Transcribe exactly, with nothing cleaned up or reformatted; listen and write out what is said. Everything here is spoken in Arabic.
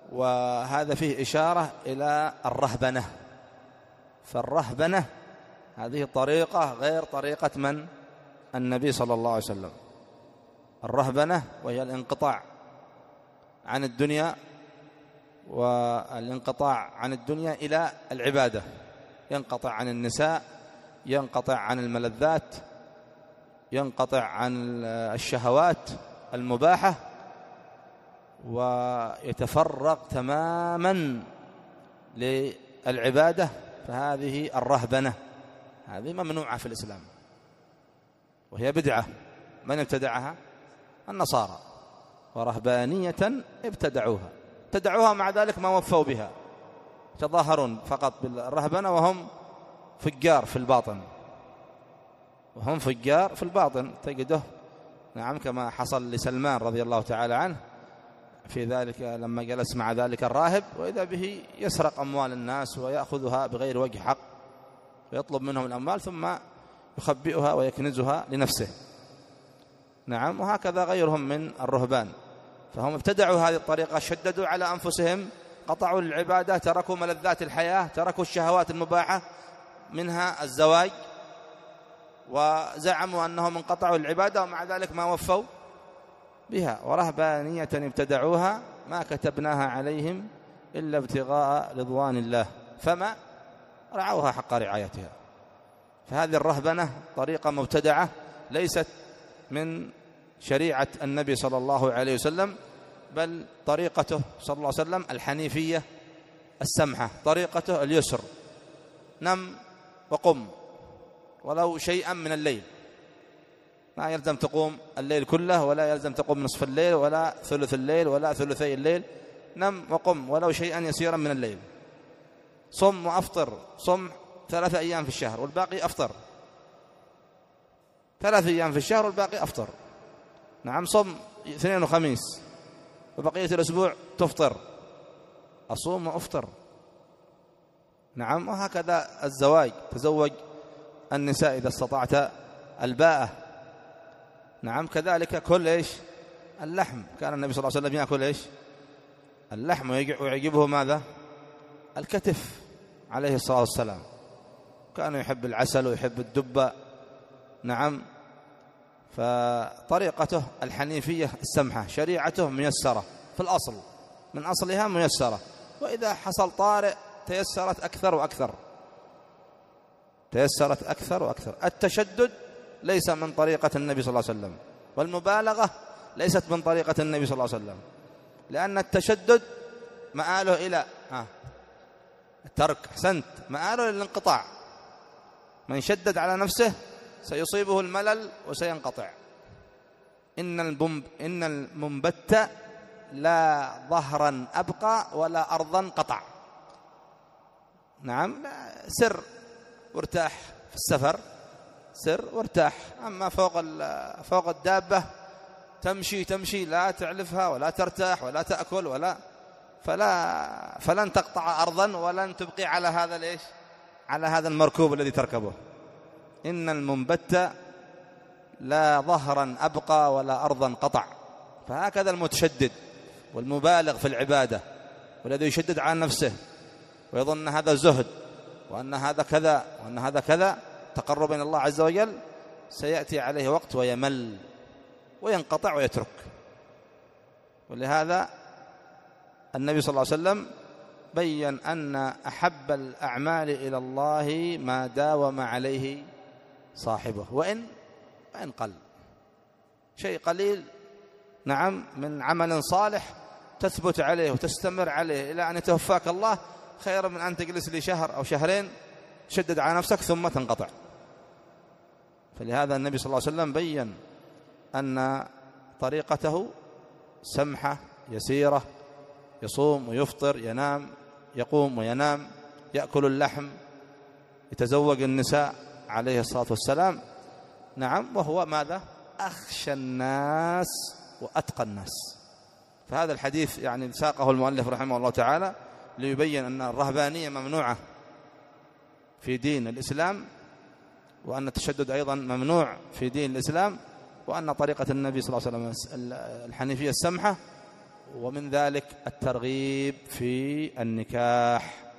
وهذا فيه إشارة إلى الرهبنة. فالرهبنة هذه طريقة غير طريقة من؟ النبي صلى الله عليه وسلم. الرهبنة وهي الانقطاع عن الدنيا، والانقطاع عن الدنيا إلى العبادة، ينقطع عن النساء، ينقطع عن الملذات، ينقطع عن الشهوات المباحة، ويتفرغ تماما للعبادة. فهذه الرهبنة، هذه ممنوعة في الإسلام، وهي بدعة. من ابتدعها؟ النصارى، ورهبانية ابتدعوها ابتدعوها مع ذلك ما وفوا بها، تظاهرون فقط بالرهبنة وهم فجار في الباطن، وهم فجار في الباطن تجده. نعم، كما حصل لسلمان رضي الله تعالى عنه في ذلك لما جلس مع ذلك الراهب، وإذا به يسرق أموال الناس ويأخذها بغير وجه حق، ويطلب منهم الأموال ثم يخبئها ويكنزها لنفسه. نعم، وهكذا غيرهم من الرهبان. فهم ابتدعوا هذه الطريقة، شددوا على أنفسهم، قطعوا العبادة، تركوا ملذات الحياة، تركوا الشهوات المباحة منها الزواج، وزعموا أنهم انقطعوا العبادة ومع ذلك ما وفوا بها. ورهبانية ابتدعوها ما كتبناها عليهم إلا ابتغاء رضوان الله فما رعوها حق رعايتها. فهذه الرهبنة طريقة مبتدعة ليست من شريعة النبي صلى الله عليه وسلم، بل طريقته صلى الله عليه وسلم الحنيفية السمحة، طريقته اليسر، نم وقم ولو شيئا من الليل، ما يلزم تقوم الليل كله، ولا يلزم تقوم نصف الليل ولا ثلث الليل ولا ثلثي الليل، نم وقم ولو شيئا يسيرا من الليل. صم وأفطر، صم ثلاثة أيام في الشهر والباقي أفطر، ثلاثة أيام في الشهر والباقي أفطر. نعم، صم اثنين وخميس وبقية الأسبوع تفطر، أصوم وأفطر. نعم، وهكذا الزواج، تزوج النساء إذا استطعت الباءة. نعم، كذلك كل إيش؟ اللحم. كان النبي صلى الله عليه وسلم يأكل إيش؟ اللحم، ويعجبه ماذا؟ الكتف عليه الصلاة والسلام. كان يحب العسل ويحب الدبة. نعم، فطريقته الحنيفية السمحة، شريعته ميسرة في الأصل، من أصلها ميسرة، وإذا حصل طارئ تيسرت أكثر وأكثر، تيسرت أكثر وأكثر. التشدد ليس من طريقة النبي صلى الله عليه وسلم، والمبالغة ليست من طريقة النبي صلى الله عليه وسلم، لأن التشدد مآله إلى ها الترك، حسنت، مآله للانقطاع. من شدد على نفسه سيصيبه الملل وسينقطع. إن البنب إن المنبت لا ظهرا أبقى ولا أرضا قطع. نعم، سر وارتاح في السفر، سر وارتاح. أما فوق فوق الدابة تمشي تمشي لا تعلفها ولا ترتاح ولا تأكل ولا فلا فلن تقطع أرضا ولن تبقي على هذا ليش على هذا المركوب الذي تركبه. إن المنبت لا ظهرا أبقى ولا أرضا قطع. فهكذا المتشدد والمبالغ في العبادة، والذي يشدد على نفسه ويظن هذا زهد وأن هذا كذا وأن هذا كذا تقرب إلى الله عز وجل، سيأتي عليه وقت ويمل وينقطع ويترك. ولهذا النبي صلى الله عليه وسلم بيّن أن أحب الأعمال إلى الله ما داوم عليه صاحبه، وإن وإن قل. شيء قليل، نعم، من عمل صالح تثبت عليه وتستمر عليه إلى أن يتوفاك الله، خير من أن تجلس لي شهر أو شهرين تشدد على نفسك ثم تنقطع. فلهذا النبي صلى الله عليه وسلم بيّن أن طريقته سمحة يسيرة، يصوم ويفطر، ينام يقوم وينام، يأكل اللحم، يتزوج النساء عليه الصلاة والسلام. نعم، وهو ماذا؟ أخشى الناس وأتقى الناس. فهذا الحديث يعني ساقه المؤلف رحمه الله تعالى ليبين أن الرهبانية ممنوعة في دين الإسلام، وأن التشدد أيضا ممنوع في دين الإسلام، وأن طريقة النبي صلى الله عليه وسلم الحنيفية السمحة ومن ذلك الترغيب في النكاح